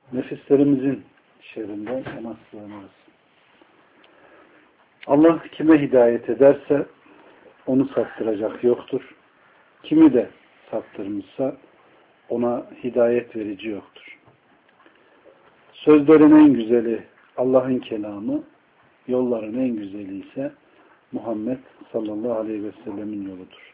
Nefislerimizin şerrinden ona sığınırız. Allah kime hidayet ederse onu saptıracak yoktur. Kimi de saptırmışsa ona hidayet verici yoktur. Sözlerin en güzeli Allah'ın kelamı, yolların en güzeli ise Muhammed sallallahu aleyhi ve sellemin yoludur.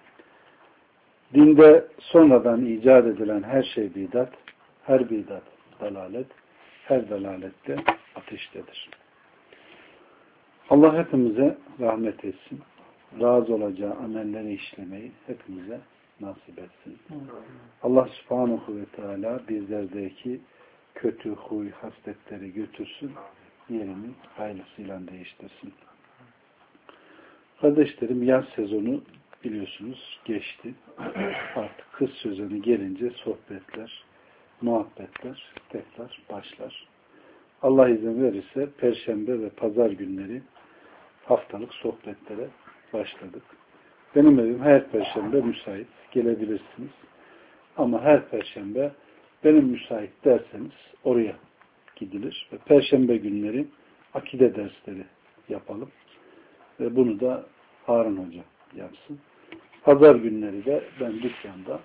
Dinde sonradan icat edilen her şey bidat, her bidat dalalet, her dalalette ateştedir. Allah hepimize rahmet etsin. Razı olacağı amelleri işlemeyi hepimize nasip etsin. Allah subhanahu ve teala bizlerdeki kötü huy, hasletleri götürsün. Yerini hayırlısıyla değiştirsin. Kardeşlerim, yaz sezonu biliyorsunuz geçti. Artık kış sezonu gelince sohbetler, muhabbetler tekrar başlar. Allah izin verirse Perşembe ve Pazar günleri haftalık sohbetlere başladık. Benim evim her Perşembe müsait. Gelebilirsiniz. Ama her Perşembe benim müsait derseniz oraya gidilir. Ve Perşembe günleri akide dersleri yapalım. Ve bunu da Harun Hoca yapsın. Pazar günleri de ben dükkanda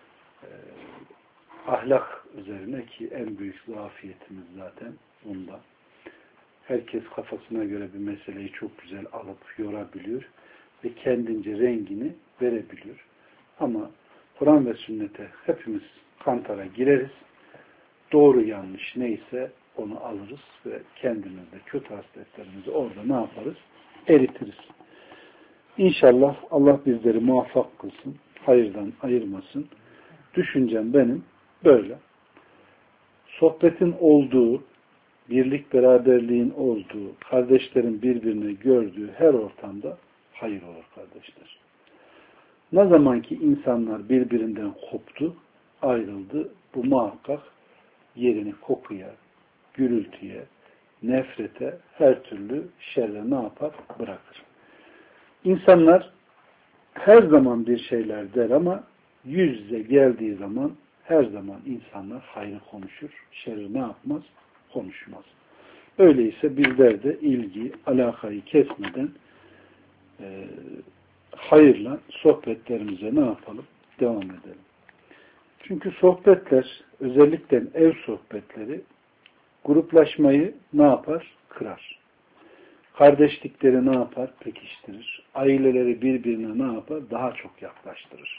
ahlak üzerine, ki en büyük zafiyetimiz zaten bunda. Herkes kafasına göre bir meseleyi çok güzel alıp yorabiliyor ve kendince rengini verebiliyor. Ama Kur'an ve sünnete hepimiz kantara gireriz. Doğru yanlış neyse onu alırız ve kendimizde kötü hasletlerimizi orada ne yaparız? Eritiriz. İnşallah Allah bizleri muvaffak kılsın. Hayırdan ayırmasın. Düşüncem benim böyle. Sohbetin olduğu, birlik beraberliğin olduğu, kardeşlerin birbirini gördüğü her ortamda hayır olur kardeşler. Ne zaman ki insanlar birbirinden koptu, ayrıldı, bu muhakkak yerini kokuya, gürültüye, nefrete, her türlü şerre ne yapar? Bırakır. İnsanlar her zaman bir şeyler der ama yüz yüze geldiği zaman her zaman insanlar hayrı konuşur, şerri ne yapmaz? Konuşmaz. Öyleyse bizler de ilgi, alakayı kesmeden hayırla sohbetlerimize ne yapalım? Devam edelim. Çünkü sohbetler, özellikle ev sohbetleri gruplaşmayı ne yapar? Kırar. Kardeşlikleri ne yapar? Pekiştirir. Aileleri birbirine ne yapar? Daha çok yaklaştırır.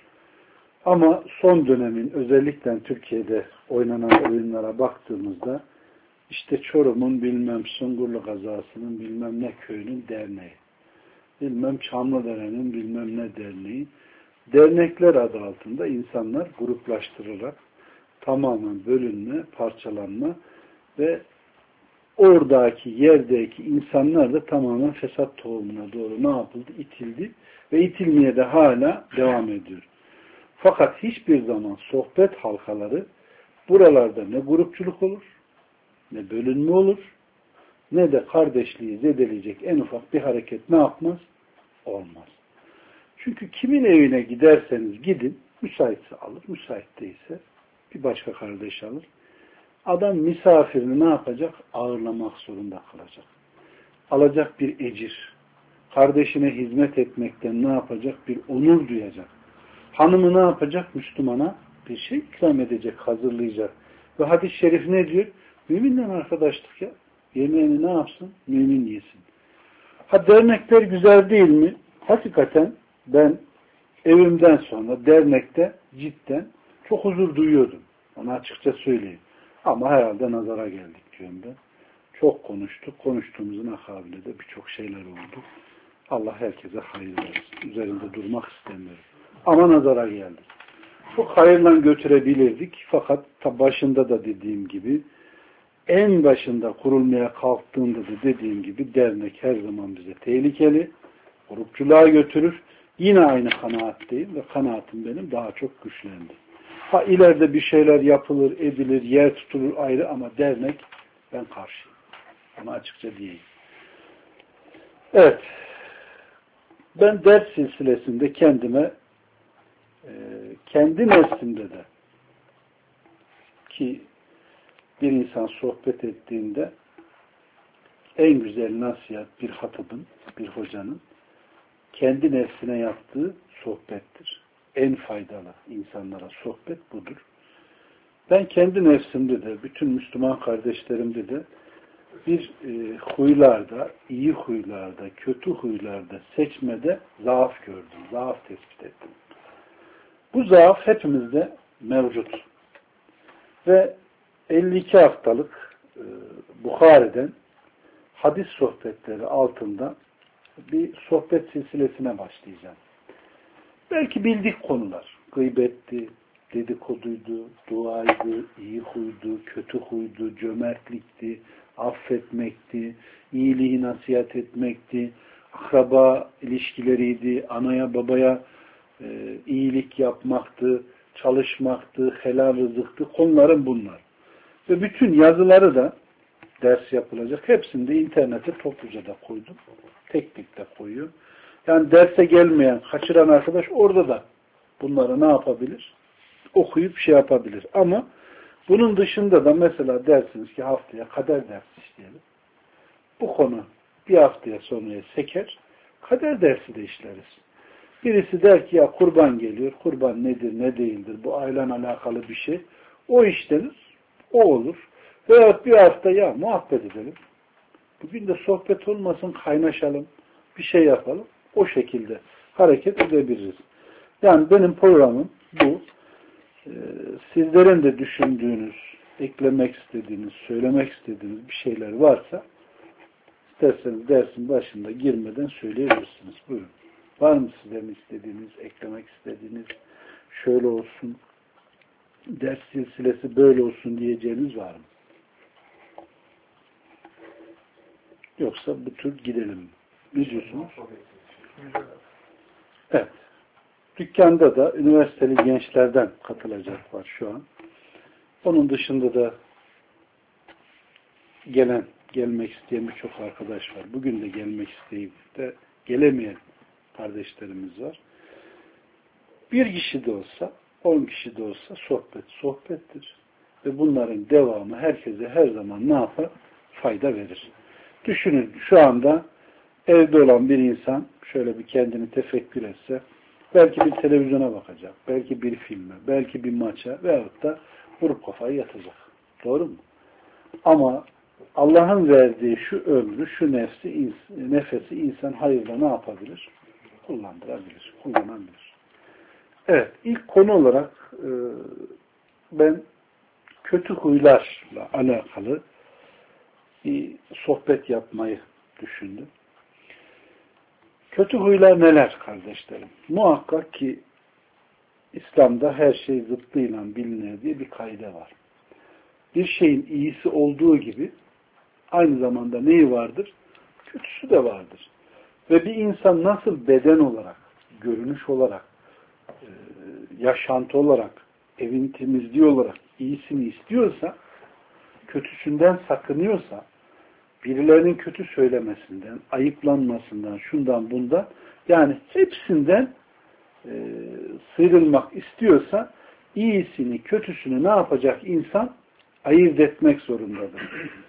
Ama son dönemin özellikle Türkiye'de oynanan oyunlara baktığımızda işte Çorum'un bilmem Sungurlu kazasının bilmem ne köyünün derneği, bilmem Çamlıdere'nin bilmem ne derneği, dernekler adı altında insanlar gruplaştırılarak tamamen bölünme, parçalanma ve oradaki yerdeki insanlar da tamamen fesat tohumuna doğru ne yapıldı? İtildi ve itilmeye de hala devam ediyor. Fakat hiçbir zaman sohbet halkaları buralarda ne grupçuluk olur, ne bölünme olur, ne de kardeşliği zedeleyecek en ufak bir hareket ne yapmaz? Olmaz. Çünkü kimin evine giderseniz gidin, müsaitse alır, müsait değilse bir başka kardeş alır. Adam misafirini ne yapacak? Ağırlamak zorunda kalacak. Alacak bir ecir. Kardeşine hizmet etmekten ne yapacak? Bir onur duyacak. Hanımı ne yapacak? Müslümana bir şey ikram edecek, hazırlayacak. Ve hadis-i şerif ne diyor? Müminle arkadaşlık ya. Yemeğini ne yapsın? Mümin yesin. Ha, dernekler güzel değil mi? Hakikaten ben evimden sonra dernekte cidden çok huzur duyuyordum. Onu açıkça söyleyeyim. Ama herhalde nazara geldik diyorum ben. Çok konuştuk. Konuştuğumuzun akabinde de birçok şeyler oldu. Allah herkese hayır versin. Üzerinde durmak istemiyorum. Ama nazara geldik. Çok hayırla götürebilirdik. Fakat başında da dediğim gibi, en başında kurulmaya kalktığında da dediğim gibi dernek her zaman bize tehlikeli. Grupçuluğa götürür. Yine aynı kanaatteyim ve kanaatim benim daha çok güçlendi. Ha, ileride bir şeyler yapılır, edilir, yer tutulur ayrı ama dernek ben karşıyım. Ama açıkça diyeyim. Evet. Ben ders silsilesinde kendime kendi neslimde de ki bir insan sohbet ettiğinde en güzel nasihat bir hatibin, bir hocanın kendi nefsine yaptığı sohbettir. En faydalı insanlara sohbet budur. Ben kendi nefsimde de, bütün Müslüman kardeşlerimde de bir huylarda, iyi huylarda, kötü huylarda seçmede zaaf gördüm, zaaf tespit ettim. Bu zaaf hepimizde mevcut. Ve 52 haftalık Bukhari'den hadis sohbetleri altında bir sohbet silsilesine başlayacağım. Belki bildik konular. Gıybetti, dedikoduydu, duaydı, iyi huydu, kötü huydu, cömertlikti, affetmekti, iyiliği nasihat etmekti, akraba ilişkileriydi, anaya babaya iyilik yapmaktı, çalışmaktı, helal rızıktı. Konuların bunlar. Ve bütün yazıları da ders yapılacak. Hepsini de internete topluca da koydum. Tek tek de koyuyor. Yani derse gelmeyen, kaçıran arkadaş orada da bunları ne yapabilir? Okuyup şey yapabilir. Ama bunun dışında da mesela dersiniz ki haftaya kader dersi işleyelim. Bu konu bir haftaya sonraya seker. Kader dersi de işleriz. Birisi der ki ya kurban geliyor. Kurban nedir, ne değildir? Bu ailen alakalı bir şey. O işlenir. O olur. Veyahut bir hafta ya muhabbet edelim. Bugün de sohbet olmasın, kaynaşalım. Bir şey yapalım. O şekilde hareket edebiliriz. Yani benim programım bu. Sizlerin de düşündüğünüz, eklemek istediğiniz, söylemek istediğiniz bir şeyler varsa isterseniz dersin başında girmeden söyleyebilirsiniz. Buyurun. Var mı sizlerin istediğiniz, eklemek istediğiniz, şöyle olsun, ders silsilesi böyle olsun diyeceğiniz var mı? Yoksa bu tür gidelim. Ne diyorsunuz? Evet. Dükkanda da üniversiteli gençlerden katılacak var şu an. Onun dışında da gelmek isteyen birçok arkadaş var. Bugün de gelmek isteyip de gelemeyen kardeşlerimiz var. Bir kişi de olsa, 10 kişi de olsa sohbettir. Ve bunların devamı herkese her zaman ne yapar? Fayda verir. Düşünün şu anda evde olan bir insan şöyle bir kendini tefekkür etse belki bir televizyona bakacak, belki bir filme, belki bir maça veyahut da vurup kafayı yatacak. Doğru mu? Ama Allah'ın verdiği şu ömrü, şu nefesi insan hayırla ne yapabilir? Kullanabilir. Evet, ilk konu olarak ben kötü huylarla alakalı bir sohbet yapmayı düşündüm. Kötü huylar neler kardeşlerim? Muhakkak ki İslam'da her şey zıttıyla bilinir diye bir kaide var. Bir şeyin iyisi olduğu gibi aynı zamanda neyi vardır? Kötüsü de vardır. Ve bir insan nasıl beden olarak, görünüş olarak, yaşantı olarak, evin temizliği olarak iyisini istiyorsa, kötüsünden sakınıyorsa, birilerinin kötü söylemesinden, ayıplanmasından, şundan bundan, yani hepsinden sıyrılmak istiyorsa, iyisini, kötüsünü ne yapacak insan? Ayırt etmek zorundadır.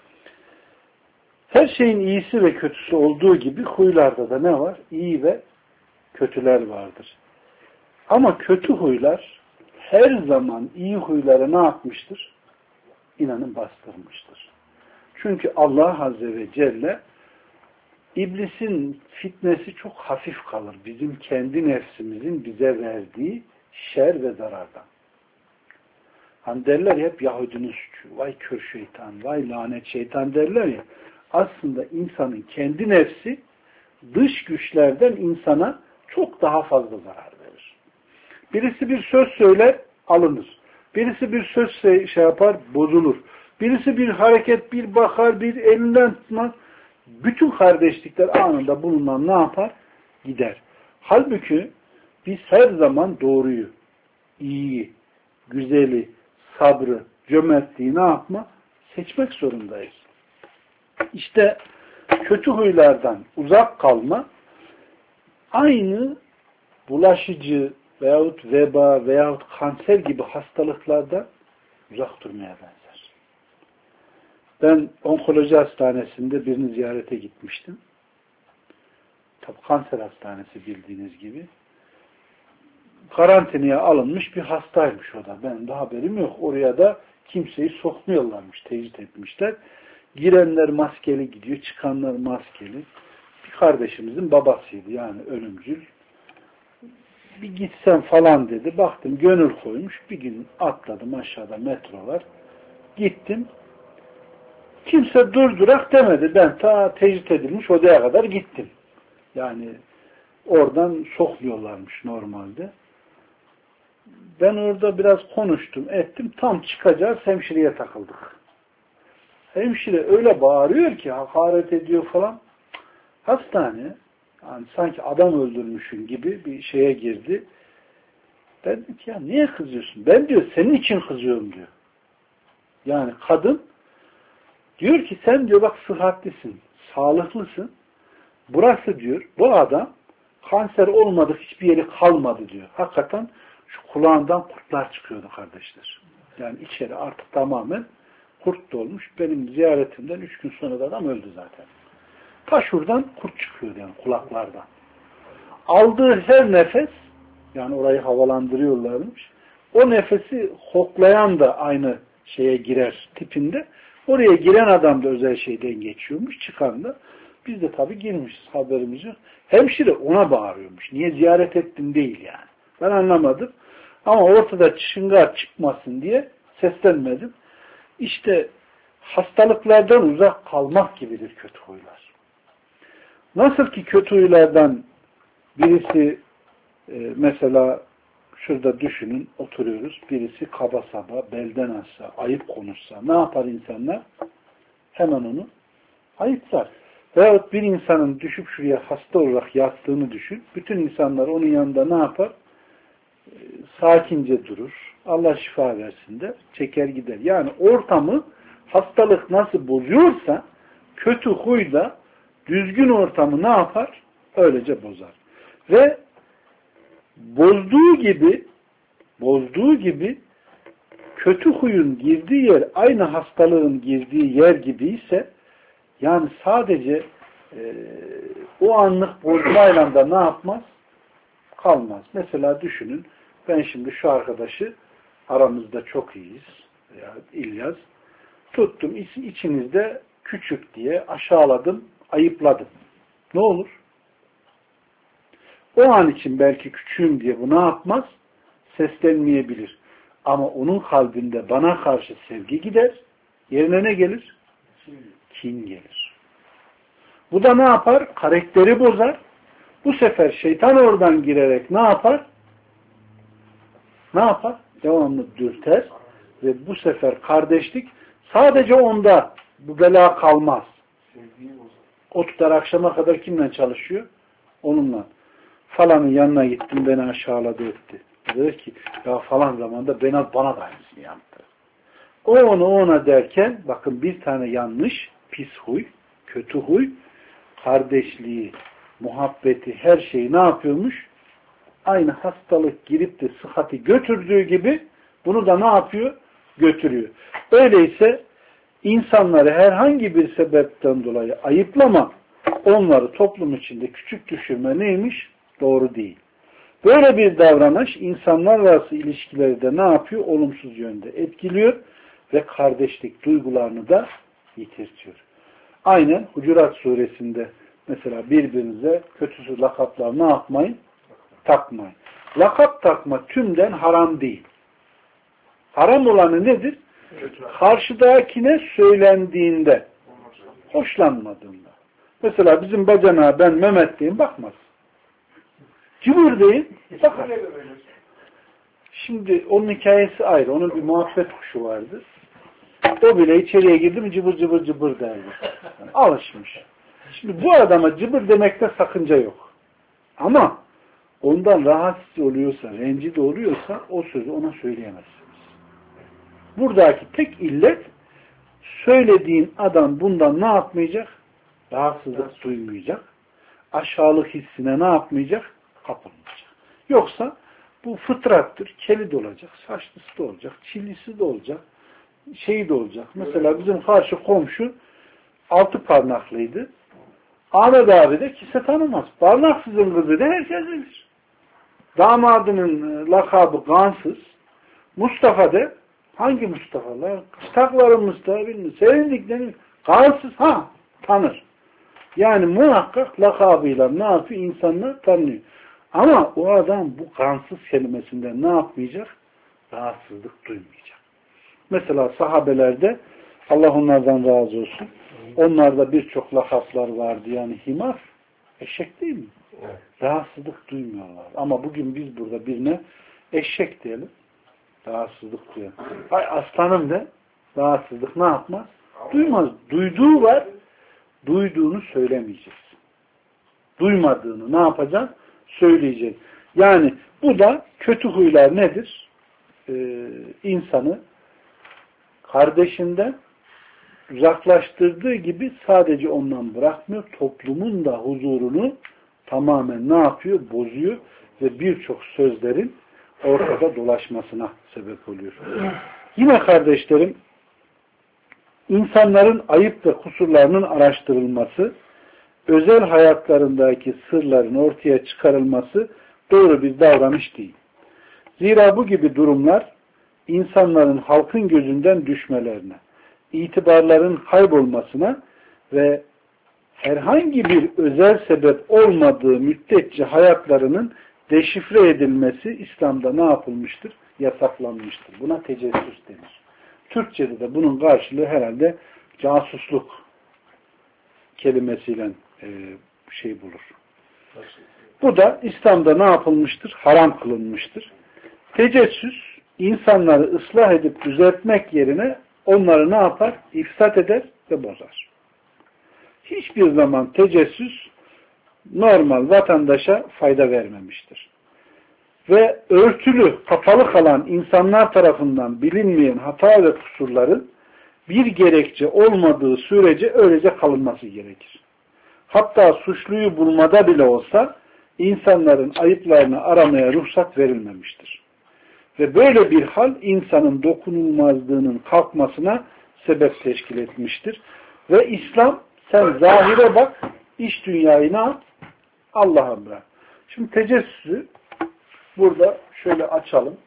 Her şeyin iyisi ve kötüsü olduğu gibi huylarda da ne var? İyi ve kötüler vardır. Ama kötü huylar her zaman iyi huyları ne yapmıştır? İnanın bastırmıştır. Çünkü Allah Azze ve Celle İblisin fitnesi çok hafif kalır. Bizim kendi nefsimizin bize verdiği şer ve zarardan. Hani derler ya hep Yahudinin suçu, vay kör şeytan, vay lanet şeytan derler ya. Aslında insanın kendi nefsi dış güçlerden insana çok daha fazla zarar verir. Birisi bir söz söyler, alınır. Birisi bir söz şey yapar, bozulur. Birisi bir hareket, bir bakar, bir elinden tutmaz. Bütün kardeşlikler anında bulunan ne yapar? Gider. Halbuki biz her zaman doğruyu, iyiyi, güzeli, sabrı, cömertliği ne yapma? Seçmek zorundayız. İşte kötü huylardan uzak kalma aynı bulaşıcı veyahut veba veyahut kanser gibi hastalıklardan uzak durmaya benzer. Ben onkoloji hastanesinde birini ziyarete gitmiştim. Tabii kanser hastanesi bildiğiniz gibi. Karantinaya alınmış bir hastaymış o da. Benim de haberim yok. Oraya da kimseyi sokmuyorlarmış. Tecrit etmişler. Girenler maskeli gidiyor. Çıkanlar maskeli. Bir kardeşimizin babasıydı. Yani ölümcül. Bir gitsem falan dedi. Baktım gönül koymuş. Bir gün atladım aşağıda metro var. Gittim. Kimse durdurak demedi. Ben ta tecrit edilmiş odaya kadar gittim. Yani oradan sokmuyorlarmış normalde. Ben orada biraz konuştum, ettim. Tam çıkacağız, hemşireye takıldık. Hemşire öyle bağırıyor ki, hakaret ediyor falan. Hastane, yani sanki adam öldürmüşün gibi bir şeye girdi. Ben dedim ki ya niye kızıyorsun? Ben diyor senin için kızıyorum diyor. Yani kadın diyor ki sen diyor bak sıhhatlisin, sağlıklısın. Burası diyor, bu adam kanser olmadık hiçbir yeri kalmadı diyor. Hakikaten şu kulağından kurtlar çıkıyordu kardeşler. Yani içeri artık tamamen kurt dolmuş. Benim ziyaretimden 3 gün sonra da adam öldü zaten. Ta şuradan kurt çıkıyordu yani kulaklardan. Aldığı her nefes, yani orayı havalandırıyorlarmış. O nefesi koklayan da aynı şeye girer tipinde. Oraya giren adam da özel şeyden geçiyormuş. Çıkan da. Biz de tabii girmişiz, haberimiz yok. Hemşire ona bağırıyormuş. Niye ziyaret ettin değil yani. Ben anlamadım. Ama ortada çıngar çıkmasın diye seslenmedim. İşte hastalıklardan uzak kalmak gibidir kötü huylar. Nasıl ki kötü huylardan birisi mesela şurada düşünün, oturuyoruz. Birisi kaba saba, belden aşağı, ayıp konuşsa ne yapar insanlar? Hemen onu ayıplar. Veyahut bir insanın düşüp şuraya hasta olarak yattığını düşün. Bütün insanlar onun yanında ne yapar? Sakince durur. Allah şifa versin der. Çeker gider. Yani ortamı hastalık nasıl bozuyorsa kötü huy da düzgün ortamı ne yapar? Öylece bozar. Ve bozduğu gibi kötü huyun girdiği yer aynı hastalığın girdiği yer gibi ise yani sadece o anlık bozmayla da ne yapmaz? Kalmaz. Mesela düşünün, ben şimdi şu arkadaşı aramızda çok iyiyiz. Yani İlyas. Tuttum, içinizde küçük diye aşağıladım, ayıpladım. Ne olur? O an için belki küçüğüm diye bu ne yapmaz? Seslenmeyebilir. Ama onun kalbinde bana karşı sevgi gider. Yerine ne gelir? Kin gelir. Bu da ne yapar? Karakteri bozar. Bu sefer şeytan oradan girerek ne yapar? Ne yapar? Devamlı dürter ve bu sefer kardeşlik sadece onda bu bela kalmaz. O tutar akşama kadar kimle çalışıyor? Onunla. Falanın yanına gittim beni aşağıladı etti. Dedi ki ya falan zamanda bana da aynısını yaptı. O ona derken bakın bir tane yanlış, pis huy, kötü huy, kardeşliği, muhabbeti, her şeyi ne yapıyormuş? Aynı hastalık girip de sıhhati götürdüğü gibi bunu da ne yapıyor? Götürüyor. Öyleyse insanları herhangi bir sebepten dolayı ayıplama, onları toplum içinde küçük düşürme neymiş? Doğru değil. Böyle bir davranış insanlar arası ilişkileri de ne yapıyor? Olumsuz yönde etkiliyor ve kardeşlik duygularını da yitirtiyor. Aynen Hucurat suresinde mesela birbirinize kötüsü lakaplar ne yapmayın? Takmayın. Lakap takma tümden haram değil. Haram olanı nedir? Karşıdakine söylendiğinde, hoşlanmadığında. Mesela bizim bacanağa ben Mehmet diyeyim bakmaz. Cıvır deyin, bakar. Şimdi onun hikayesi ayrı. Onun bir muhabbet kuşu vardı. O bile içeriye girdi mi cıbır cıbır cıbır derdi. Yani alışmış. Şimdi bu adama cıbır demekte sakınca yok. Ama ondan rahatsız oluyorsa, rencide oluyorsa o sözü ona söyleyemezsiniz. Buradaki tek illet söylediğin adam bundan ne yapmayacak? Rahatsızlık duymayacak. Aşağılık hissine ne yapmayacak? Kapılmayacak. Yoksa bu fıtrattır. Keli de olacak, saçlısı da olacak, çillisi de olacak. şeyi de olacak. Mesela bizim karşı komşu 6 parmaklıydı. Ahmet abi de kimse tanımaz. Parmaksızın kızı da herkes bilir. Damadının lakabı Gansız. Mustafa de hangi Mustafa'lar? Kıstakların Mustafa bilmiyor. Sevindiklerini Gansız tanır. Yani muhakkak lakabıyla ne yapıyor? İnsanlar tanıyor. Ama o adam bu Gansız kelimesinden ne yapmayacak? Rahatsızlık duymayacak. Mesela sahabelerde Allah onlardan razı olsun. Onlarda birçok lakaplar vardı. Yani himar, eşek değil mi? Evet. Rahatsızlık duymuyorlar. Ama bugün biz burada birine eşek diyelim. Rahatsızlık duyuyor. Ay aslanım de rahatsızlık ne yapmaz? Duymaz. Duyduğu var. Duyduğunu söylemeyeceğiz. Duymadığını ne yapacağız? Söyleyeceğiz. Yani bu da kötü huylar nedir? İnsanı kardeşinden uzaklaştırdığı gibi sadece ondan bırakmıyor. Toplumun da huzurunu tamamen ne yapıyor? Bozuyor ve birçok sözlerin ortada dolaşmasına sebep oluyor. Yine kardeşlerim, insanların ayıp ve kusurlarının araştırılması, özel hayatlarındaki sırların ortaya çıkarılması doğru bir davranış değil. Zira bu gibi durumlar insanların halkın gözünden düşmelerine, itibarların kaybolmasına ve herhangi bir özel sebep olmadığı müddetçe hayatlarının deşifre edilmesi İslam'da ne yapılmıştır? Yasaklanmıştır. Buna tecessüs denir. Türkçe'de de bunun karşılığı herhalde casusluk kelimesiyle bulur. Bu da İslam'da ne yapılmıştır? Haram kılınmıştır. Tecessüs insanları ıslah edip düzeltmek yerine onları ne yapar? İfsat eder ve bozar. Hiçbir zaman tecessüs normal vatandaşa fayda vermemiştir. Ve örtülü, kapalı kalan insanlar tarafından bilinmeyen hata ve kusurların bir gerekçe olmadığı sürece öylece kalınması gerekir. Hatta suçluyu bulmada bile olsa insanların ayıplarını aramaya ruhsat verilmemiştir. Ve böyle bir hal insanın dokunulmazlığının kalkmasına sebep teşkil etmiştir. Ve İslam sen zahire bak, iç dünyayı ne yap? Allah'a bırak. Şimdi tecessüsü burada şöyle açalım.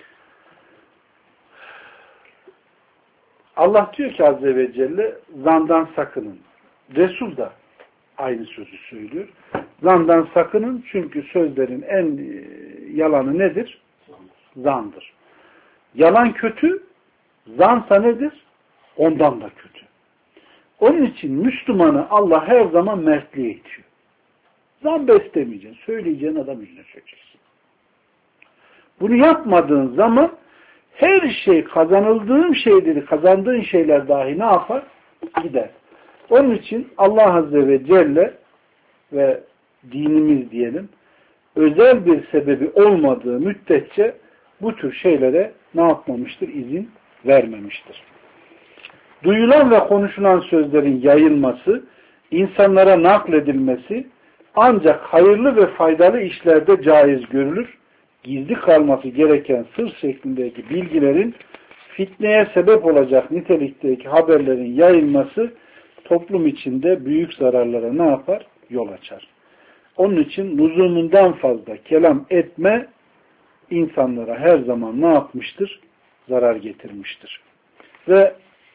Allah diyor ki Azze ve Celle zandan sakının. Resul da aynı sözü söylüyor. Zandan sakının çünkü sözlerin en yalanı nedir? Zandır. Yalan kötü, zansa nedir? Ondan da kötü. Onun için Müslümanı Allah her zaman mertliğe itiyor. Zan beslemeyeceksin. Söyleyeceğin adam yüzüne çökeceksin. Bunu yapmadığın zaman her şey kazanıldığın şeyleri, kazandığın şeyler dahi ne yapar? Gider. Onun için Allah Azze ve Celle ve dinimiz diyelim özel bir sebebi olmadığı müddetçe bu tür şeylere ne yapmamıştır? İzin vermemiştir. Duyulan ve konuşulan sözlerin yayılması, insanlara nakledilmesi ancak hayırlı ve faydalı işlerde caiz görülür. Gizli kalması gereken sır şeklindeki bilgilerin fitneye sebep olacak nitelikteki haberlerin yayılması toplum içinde büyük zararlara ne yapar? Yol açar. Onun için lüzumundan fazla kelam etme insanlara her zaman ne yapmıştır? Zarar getirmiştir. Ve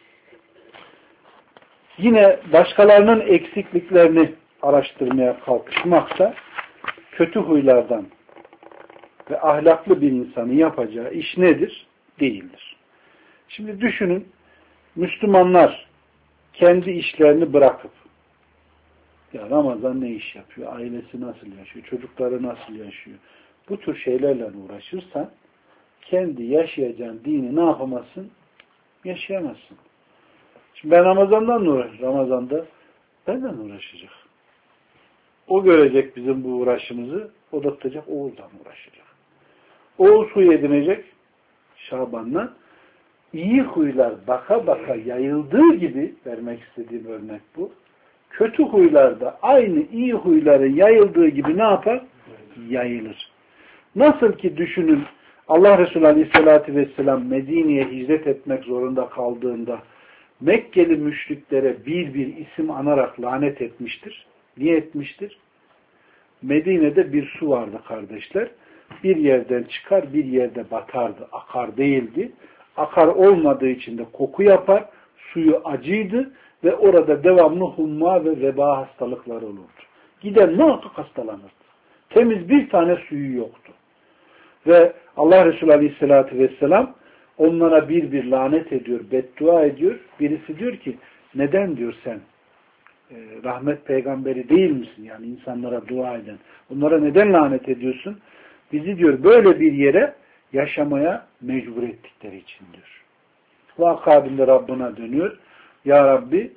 yine başkalarının eksikliklerini araştırmaya kalkışmaksa kötü huylardan ve ahlaklı bir insanın yapacağı iş nedir? Değildir. Şimdi düşünün, Müslümanlar kendi işlerini bırakıp ya Ramazan ne iş yapıyor? Ailesi nasıl yaşıyor? Çocukları nasıl yaşıyor? Bu tür şeylerle uğraşırsan kendi yaşayacağın dini ne yapamazsın? Yaşayamazsın. Şimdi ben Ramazan'dan uğraşıyorum. Ramazan'da benden uğraşacak. O görecek bizim bu uğraşımızı, o da tutacak, oğuldan uğraşacak. Oğul suyu edinecek Şaban'la. İyi huylar baka baka yayıldığı gibi, vermek istediğim örnek bu. Kötü huylar da aynı iyi huyların yayıldığı gibi ne yapar? Yayılır. Nasıl ki düşünün Allah Resulü Aleyhisselatü Vesselam Medine'ye hicret etmek zorunda kaldığında Mekkeli müşriklere bir bir isim anarak lanet etmiştir. Niye etmiştir? Medine'de bir su vardı kardeşler. Bir yerden çıkar, bir yerde batardı. Akar değildi. Akar olmadığı için de koku yapar. Suyu acıydı ve orada devamlı humma ve veba hastalıkları olurdu. Giden muhakkak hastalanırdı. Temiz bir tane suyu yoktu. Ve Allah Resulü Aleyhisselatü Vesselam onlara bir bir lanet ediyor, beddua ediyor. Birisi diyor ki, neden diyor sen rahmet peygamberi değil misin? Yani insanlara dua eden. Onlara neden lanet ediyorsun? Bizi diyor böyle bir yere yaşamaya mecbur ettikleri için diyor. Ve akabinde Rabbına dönüyor. Ya Rabbi,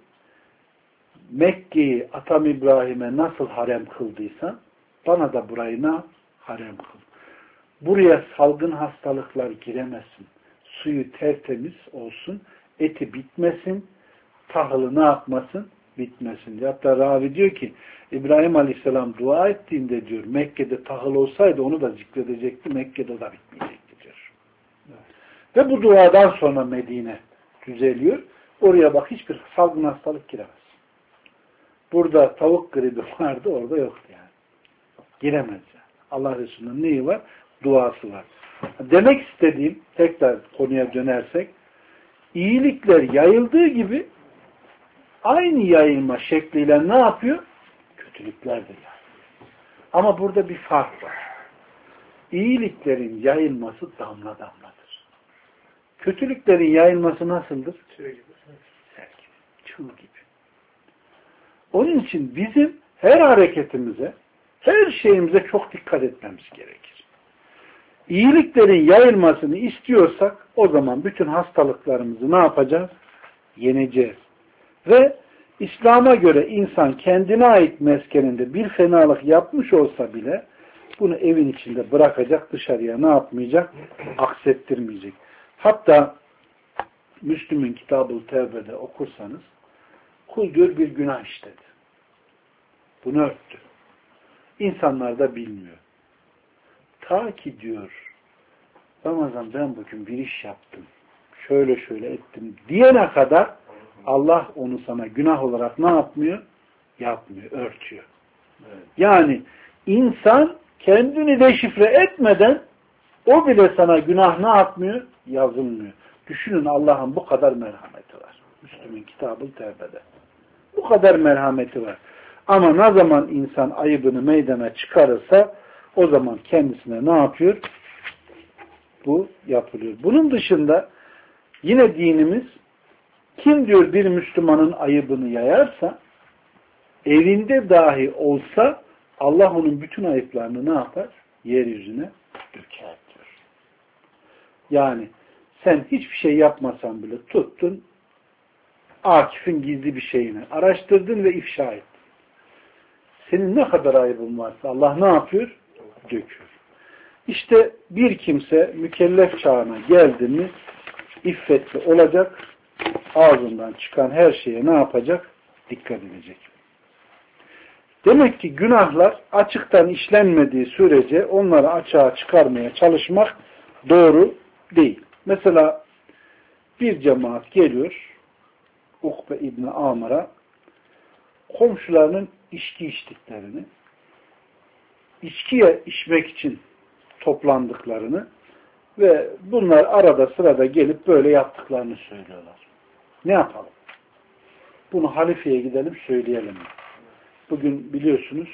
Mekke'yi atam İbrahim'e nasıl harem kıldıysan bana da burayı harem kıl. Buraya salgın hastalıklar giremesin. Suyu tertemiz olsun. Eti bitmesin. Tahılı ne yapmasın? Bitmesin. Hatta ravi diyor ki İbrahim Aleyhisselam dua ettiğinde diyor Mekke'de tahıl olsaydı onu da zikredecekti. Mekke'de de bitmeyecekti diyor. Evet. Ve bu duadan sonra Medine düzeliyor. Oraya bak hiçbir salgın hastalık giremez. Burada tavuk gribi vardı orada yoktu yani. Giremez yani. Allah Resulü'nün neyi var? Duası var. Demek istediğim tekrar konuya dönersek iyilikler yayıldığı gibi aynı yayılma şekliyle ne yapıyor? Kötülükler de yayılıyor. Ama burada bir fark var. İyiliklerin yayılması damla damladır. Kötülüklerin yayılması nasıldır? Sel gibi. Çığ gibi. Onun için bizim her hareketimize, her şeyimize çok dikkat etmemiz gerekir. İyiliklerin yayılmasını istiyorsak o zaman bütün hastalıklarımızı ne yapacağız? Yeneceğiz. Ve İslam'a göre insan kendine ait meskeninde bir fenalık yapmış olsa bile bunu evin içinde bırakacak, dışarıya ne yapmayacak? Aksettirmeyecek. Hatta Müslüm'ün Kitab-ı Tevbe'de okursanız kul diyor bir günah işledi. Bunu örttü. İnsanlar da bilmiyor. Ta ki diyor Ramazan ben bugün bir iş yaptım. Şöyle şöyle ettim diyene kadar Allah onu sana günah olarak ne yapmıyor? Yapmıyor, örtüyor. Evet. Yani insan kendini deşifre etmeden o bile sana günah ne yapmıyor? Yazılmıyor. Düşünün Allah'ın bu kadar merhameti var. Müslüm'ün Kitab-ı Tevbe'de. Bu kadar merhameti var. Ama ne zaman insan ayıbını meydana çıkarırsa o zaman kendisine ne yapıyor? Bu yapılıyor. Bunun dışında yine dinimiz kim diyor bir Müslümanın ayıbını yayarsa evinde dahi olsa Allah onun bütün ayıplarını ne yapar? Yeryüzüne döker diyor. Yani sen hiçbir şey yapmasan bile tuttun Akif'in gizli bir şeyini araştırdın ve ifşa ettin. Senin ne kadar ayıbın varsa Allah ne yapıyor? Döküyor. İşte bir kimse mükellef çağına geldi mi iffetli olacak, ağzından çıkan her şeye ne yapacak? Dikkat edecek. Demek ki günahlar açıktan işlenmediği sürece onları açığa çıkarmaya çalışmak doğru değil. Mesela bir cemaat geliyor Ukbe İbni Amr'a komşularının içki içtiklerini, içkiye içmek için toplandıklarını ve bunlar arada sırada gelip böyle yaptıklarını söylüyorlar. Ne yapalım? Bunu halifeye gidelim söyleyelim. Bugün biliyorsunuz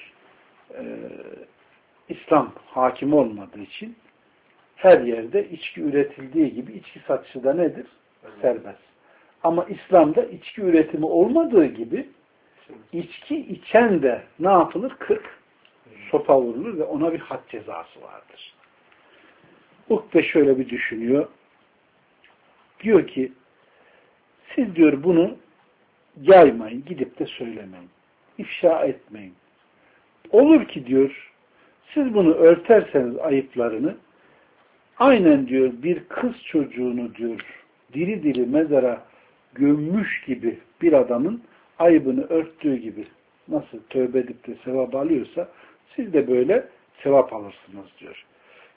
İslam hakim olmadığı için her yerde içki üretildiği gibi içki satışı da nedir? Serbest. Ama İslam'da içki üretimi olmadığı gibi içki içen de ne yapılır? 40 sopa vurulur ve ona bir had cezası vardır. Ukbe şöyle bir düşünüyor. Diyor ki siz diyor bunu yaymayın, gidip de söylemeyin. İfşa etmeyin. Olur ki diyor siz bunu örterseniz ayıplarını aynen diyor bir kız çocuğunu diyor diri diri mezara gömmüş gibi bir adamın ayıbını örttüğü gibi nasıl tövbe edip de sevap alıyorsa siz de böyle sevap alırsınız diyor.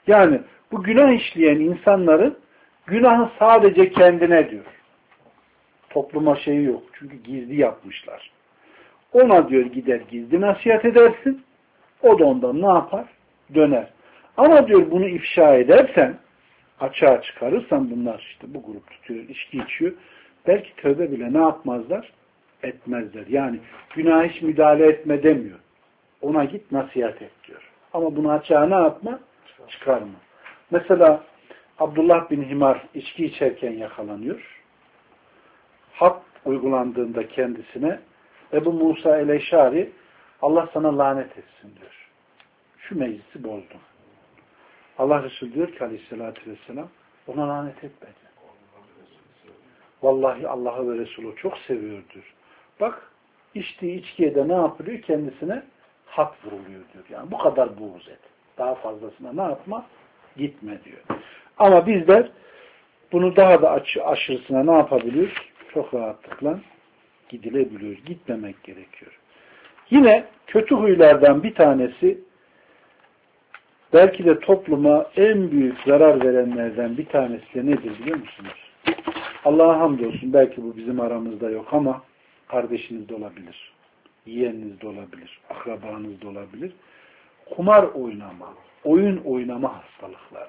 Yani bu günah işleyen insanların günahı sadece kendine diyor. Topluma şeyi yok. Çünkü gizli yapmışlar. Ona diyor gider gizli nasihat edersin. O da ondan ne yapar? Döner. Ama diyor bunu ifşa edersen, açığa çıkarırsan bunlar işte bu grup tutuyor, içki içiyor. Belki tövbe bile ne yapmazlar? Etmezler. Yani günah hiç müdahale etme demiyor. Ona git nasihat et diyor. Ama bunu açığa ne yapma? Çıkarma. Mesela Abdullah bin Himar içki içerken yakalanıyor. Hak uygulandığında kendisine Ebu Musa el-Eşari Allah sana lanet etsin diyor. Şu meclisi bozdun. Allah Resulü diyor ki aleyhissalatü vesselam ona lanet etmedi. Vallahi Allah'ı ve Resulü çok seviyordur. Bak içtiği içkiye de ne yapılıyor? Kendisine hak vuruluyor diyor. Yani bu kadar buğz et. Daha fazlasına ne yapma? Gitme diyor. Ama bizler bunu daha da aşırısına ne yapabiliyoruz? Çok rahatlıkla gidilebiliyor. Gitmemek gerekiyor. Yine kötü huylardan bir tanesi belki de topluma en büyük zarar verenlerden bir tanesi de nedir biliyor musunuz? Allah'a hamdolsun belki bu bizim aramızda yok ama kardeşiniz de olabilir. Yeğeniniz de olabilir. Akrabanız da olabilir. Kumar oynama, oyun oynama hastalıkları.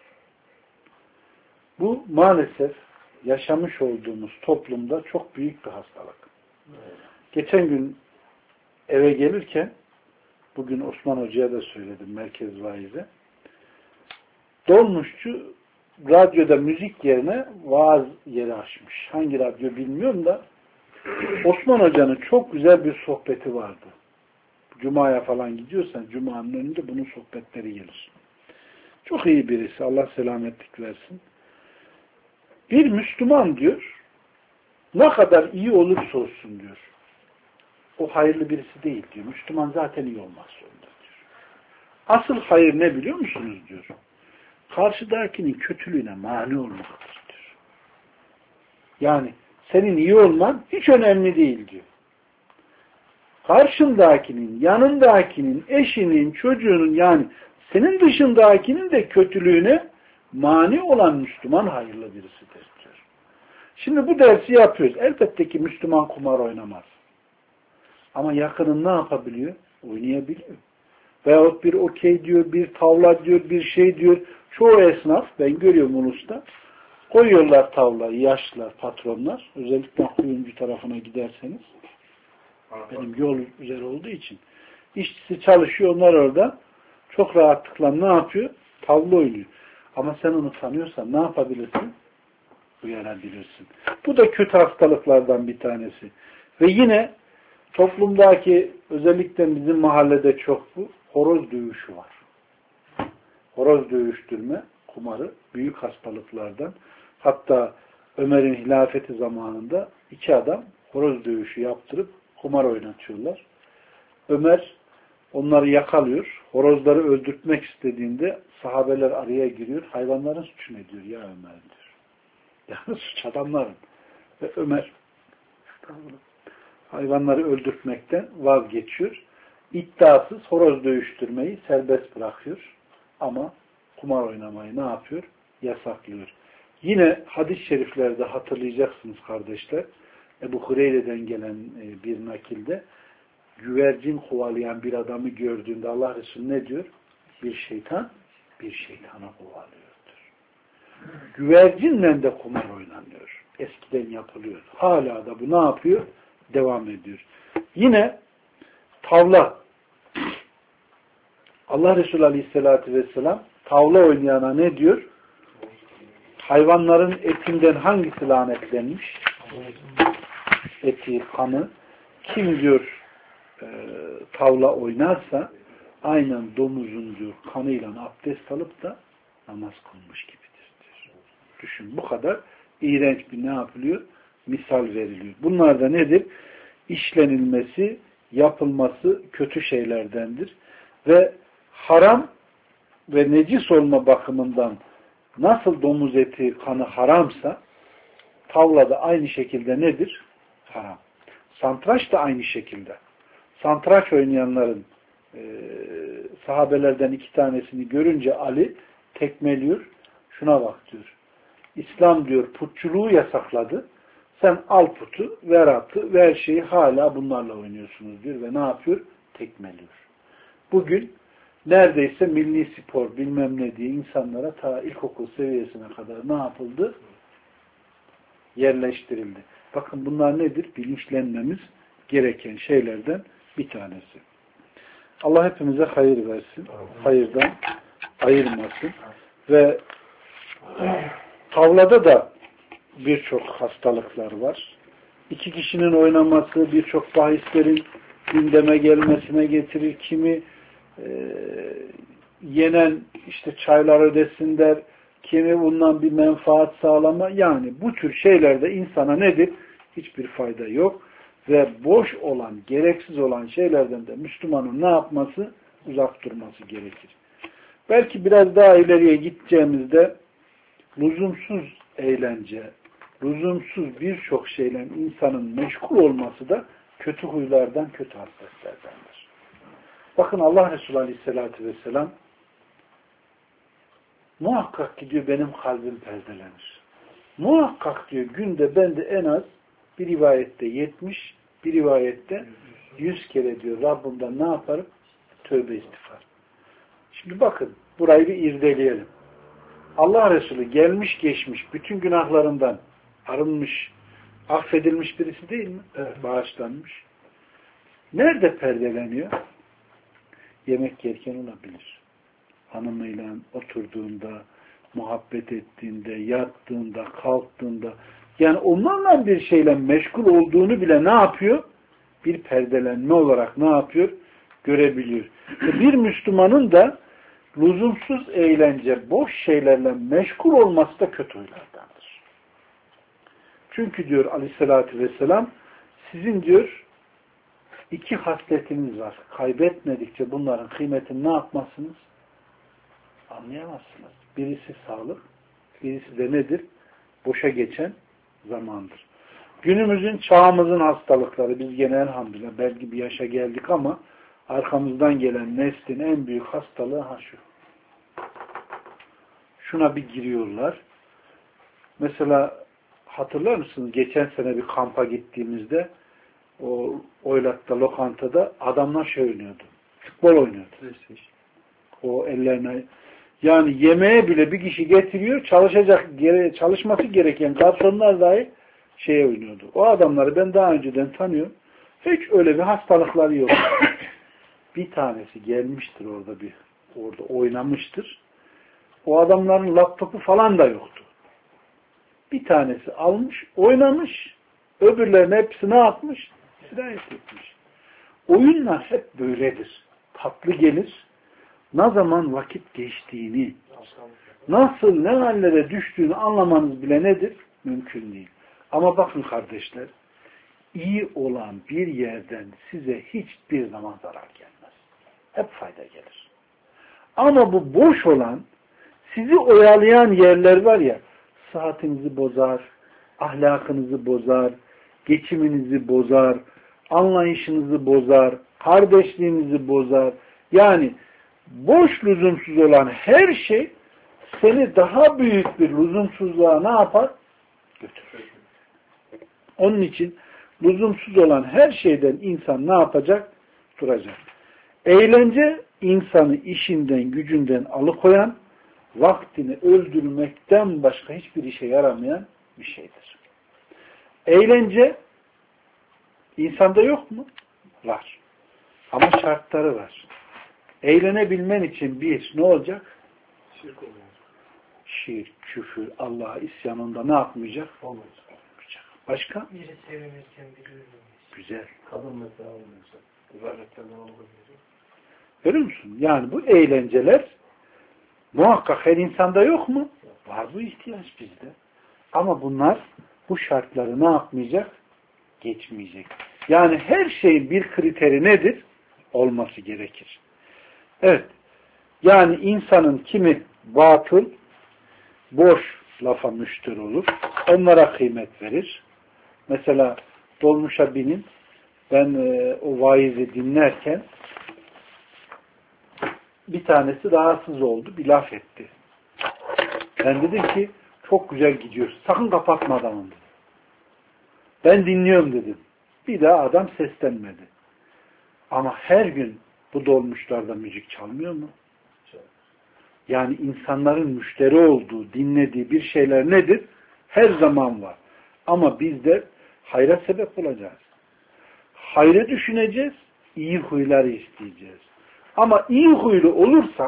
Bu maalesef yaşamış olduğumuz toplumda çok büyük bir hastalık. Evet. Geçen gün eve gelirken bugün Osman Hoca'ya da söyledim merkez vaize. Dolmuşçu radyoda müzik yerine vaaz yeri açmış. Hangi radyo bilmiyorum da Osman Hoca'nın çok güzel bir sohbeti vardı. Cuma'ya falan gidiyorsan Cuma'nın önünde bunun sohbetleri gelir. Çok iyi birisi. Allah selametlik versin. Bir Müslüman diyor ne kadar iyi olursa olsun diyor. O hayırlı birisi değil diyor. Müslüman zaten iyi olmak zorunda diyor. Asıl hayır ne biliyor musunuz diyor. Karşıdakinin kötülüğüne mani olmaktır diyor. Yani senin iyi olman hiç önemli değil diyor. Karşındakinin, yanındakinin, eşinin, çocuğunun yani senin dışındakinin de kötülüğüne mani olan Müslüman hayırlı birisidir diyor. Şimdi bu dersi yapıyoruz. Elbette ki Müslüman kumar oynamaz. Ama yakının ne yapabiliyor? Oynayabiliyor. Veyahut bir okey diyor, bir tavla diyor, bir şey diyor. Çoğu esnaf, ben görüyorum Ulus'ta, koyuyorlar tavlayı, yaşlılar, patronlar. Özellikle kuyumcu tarafına giderseniz. Benim yol üzeri olduğu için. İşçisi çalışıyor, onlar orada. Çok rahatlıkla ne yapıyor? Tavla oynuyor. Ama sen onu tanıyorsan ne yapabilirsin? Uyarabilirsin. Bu da kötü hastalıklardan bir tanesi. Ve yine toplumdaki özellikle bizim mahallede çok bu horoz dövüşü var. Horoz dövüştürme, kumarı büyük hastalıklardan. Hatta Ömer'in hilafeti zamanında 2 adam horoz dövüşü yaptırıp kumar oynatıyorlar. Ömer onları yakalıyor. Horozları öldürtmek istediğinde sahabeler araya giriyor. Hayvanların suçu ne diyor ya Ömer diyor. Yani suç adamların. Ve Ömer hayvanları öldürtmekten vazgeçiyor. İddiasız horoz dövüştürmeyi serbest bırakıyor. Ama kumar oynamayı ne yapıyor? Yasaklıyor. Yine hadis-i şeriflerde hatırlayacaksınız kardeşler. Ebu Hureyre'den gelen bir nakilde güvercin kovalayan bir adamı gördüğünde Allah Resulü ne diyor? Bir şeytan bir şeytana kovalıyordur. Güvercinle de kumar oynanıyor. Eskiden yapılıyor. Hala da bu ne yapıyor? Devam ediyor. Yine tavla. Allah Resulü Aleyhisselatü Vesselam tavla oynayana ne diyor? Hayvanların etinden hangisi lanetlenmiş? Eti, kanı. Kim diyor tavla oynarsa aynen domuzun diyor kanıyla abdest alıp da namaz kılmış gibidir diyor. Düşün bu kadar iğrenç bir ne yapılıyor? Misal veriliyor. Bunlar da nedir? İşlenilmesi, yapılması kötü şeylerdendir. Ve haram ve necis olma bakımından nasıl domuz eti, kanı haramsa tavla da aynı şekilde nedir? Haram. Santraç da aynı şekilde. Santraç oynayanların sahabelerden 2 tanesini görünce Ali tekmeliyor. Şuna bak diyor. İslam diyor putçuluğu yasakladı. Sen al putu, ver atı, ver şeyi hala bunlarla oynuyorsunuz diyor ve ne yapıyor? Tekmeliyor. Bugün neredeyse milli spor bilmem ne diye insanlara ta ilkokul seviyesine kadar ne yapıldı? Yerleştirildi. Bakın bunlar nedir? Bilinçlenmemiz gereken şeylerden bir tanesi. Allah hepimize hayır versin. Hayırdan ayırmasın. Ve tavlada da birçok hastalıklar var. İki kişinin oynaması birçok bahislerin gündeme gelmesine getirir. Kimi yenen işte çaylar ödesin der. Kimi bundan bir menfaat sağlama. Yani bu tür şeylerde insana nedir? Hiçbir fayda yok. Ve boş olan, gereksiz olan şeylerden de Müslümanın ne yapması? Uzak durması gerekir. Belki biraz daha ileriye gideceğimizde lüzumsuz eğlence, lüzumsuz birçok şeyle insanın meşgul olması da kötü huylardan, kötü hasletlerdendir. Bakın Allah Resulü Aleyhisselatü Vesselam muhakkak ki diyor benim kalbim perdelenir. Muhakkak diyor günde bende en az bir rivayette 70, bir rivayette 100 kere diyor Rabbimden ne yaparım? Tövbe istiğfar. Şimdi bakın burayı bir irdeleyelim. Allah Resulü gelmiş geçmiş bütün günahlarından arınmış, affedilmiş birisi değil mi? Evet. Bağışlanmış. Nerede perdeleniyor? Yemek yerken olabilir. Hanımıyla oturduğunda, muhabbet ettiğinde, yattığında, kalktığında, yani onlarla bir şeyle meşgul olduğunu bile ne yapıyor? Bir perdelenme olarak ne yapıyor? Görebiliyor. Bir Müslümanın da lüzumsuz eğlence, boş şeylerle meşgul olması da kötü huylardandır. Çünkü diyor Aleyhisselatü Vesselam sizin diyor iki hasletiniz var. Kaybetmedikçe bunların kıymetini ne yapmazsınız? Anlayamazsınız. Birisi sağlık, birisi de nedir? Boşa geçen zamandır. Günümüzün, çağımızın hastalıkları, biz gene elhamdülillah belki bir yaşa geldik ama arkamızdan gelen neslin en büyük hastalığı şu. Şuna bir giriyorlar. Mesela hatırlar mısınız? Geçen sene bir kampa gittiğimizde o Oylat'ta, lokantada adamlar şey oynuyordu. Futbol oynuyordu. O ellerine yani yemeğe bile bir kişi getiriyor, çalışması gereken garsonlar dahi şeye oynuyordu. O adamları ben daha önceden tanıyorum. Hiç öyle bir hastalıkları yok. Bir tanesi gelmiştir orada oynamıştır. O adamların laptopu falan da yoktu. Bir tanesi almış, oynamış, öbürlerine hepsi ne yapmış? Sirayet etmiş. Oyunlar hep böyledir. Tatlı gelir. Ne zaman vakit geçtiğini, nasıl ne hallere düştüğünü anlamanız bile nedir? Mümkün değil. Ama bakın kardeşler, iyi olan bir yerden size hiçbir zaman zarar gelmez. Hep fayda gelir. Ama bu boş olan, sizi oyalayan yerler var ya, saatinizi bozar, ahlakınızı bozar, geçiminizi bozar, anlayışınızı bozar, kardeşliğinizi bozar. Yani boş lüzumsuz olan her şey seni daha büyük bir lüzumsuzluğa ne yapar? Götürür. Onun için lüzumsuz olan her şeyden insan ne yapacak? Duracak. Eğlence insanı işinden, gücünden alıkoyan, vaktini öldürmekten başka hiçbir işe yaramayan bir şeydir. Eğlence insanda yok mu? Var. Ama şartları var. Eğlenebilmen için bir, ne olacak? Şirk olacak. Şirk, küfür, Allah'a isyanında ne yapmayacak? Olmayacak. Başka? Biri sevinirken biri üzülmüş. Güzel. Kadın mesela olmayacak. İbadetlerden olmayacak. Görüyor musun? Yani bu eğlenceler muhakkak her insanda yok mu? Var bu ihtiyaç bizde. Ama bunlar bu şartları ne yapmayacak? Geçmeyecek. Yani her şeyin bir kriteri nedir? Olması gerekir. Evet. Yani insanın kimi batıl, boş lafa müşteri olur. Onlara kıymet verir. Mesela dolmuşa binin. Ben o vaizi dinlerken bir tanesi rahatsız oldu. Bir laf etti. Ben dedim ki çok güzel gidiyor. Sakın kapatma adamım dedim. Ben dinliyorum dedim. Bir daha adam seslenmedi. Ama her gün bu dolmuşlarda müzik çalmıyor mu? Yani insanların müşteri olduğu, dinlediği bir şeyler nedir? Her zaman var. Ama biz de hayra sebep olacağız. Hayra düşüneceğiz, iyi huyları isteyeceğiz. Ama iyi huylu olursak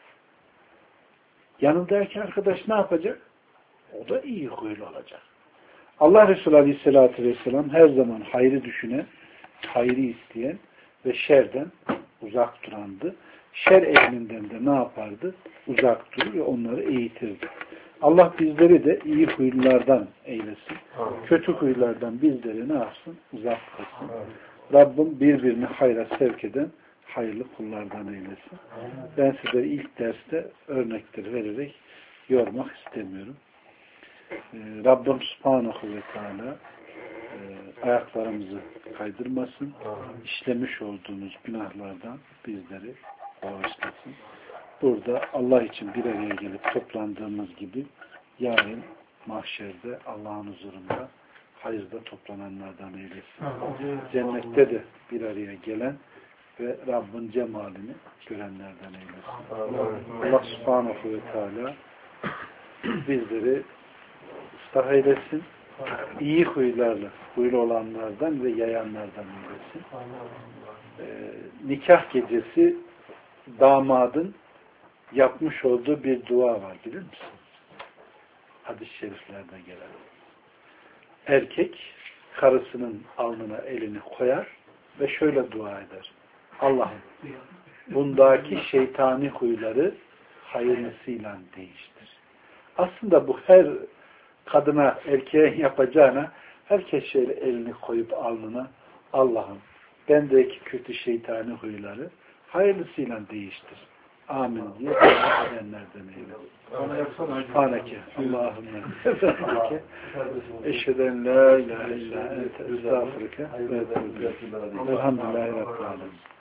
yanındaki arkadaş ne yapacak? O da iyi huylu olacak. Allah Resulü Aleyhisselatü Vesselam her zaman hayrı düşünen, hayrı isteyen ve şerden uzak durandı. Şer ehlinden de ne yapardı? Uzak durur ve onları eğitirdi. Allah bizleri de iyi huylulardan eylesin. Kötü huylardan bizleri ne yapsın? Uzak kılsın. Rabbim birbirini hayra sevk eden hayırlı kullardan eylesin. Ben size ilk derste örnekleri vererek yormak istemiyorum. Rabbim Subhanahu ve Teala ayaklarımızı kaydırmasın. İşlemiş olduğumuz günahlardan bizleri bağışlasın. Burada Allah için bir araya gelip toplandığımız gibi yarın mahşerde Allah'ın huzurunda hayırda toplananlardan eylesin. Cennette de bir araya gelen ve Rabbin cemalini görenlerden eylesin. Allah Subhanahu ve Teala bizleri ıslah eylesin. İyi huylarla, huylu olanlardan ve yayanlardan eylesin. Nikah gecesi damadın yapmış olduğu bir dua var, bilir misin? Hadis-i şeriflerde gelen. Erkek karısının alnına elini koyar ve şöyle dua eder. Allah'ım bundaki şeytani huyları hayırlısıyla değiştir. Aslında bu her kadına, erkeğe yapacağına herkes şöyle elini koyup alnına Allah'ım bendeki kötü şeytani huyları hayırlısıyla değiştir. Amin diye dua edenlerden eylesin. Subhaneke Allahümme efendike eşheden la ilahe illa ente estağfurike ve etûbü ileyk. Elhamdülillahi Rabbil alemin.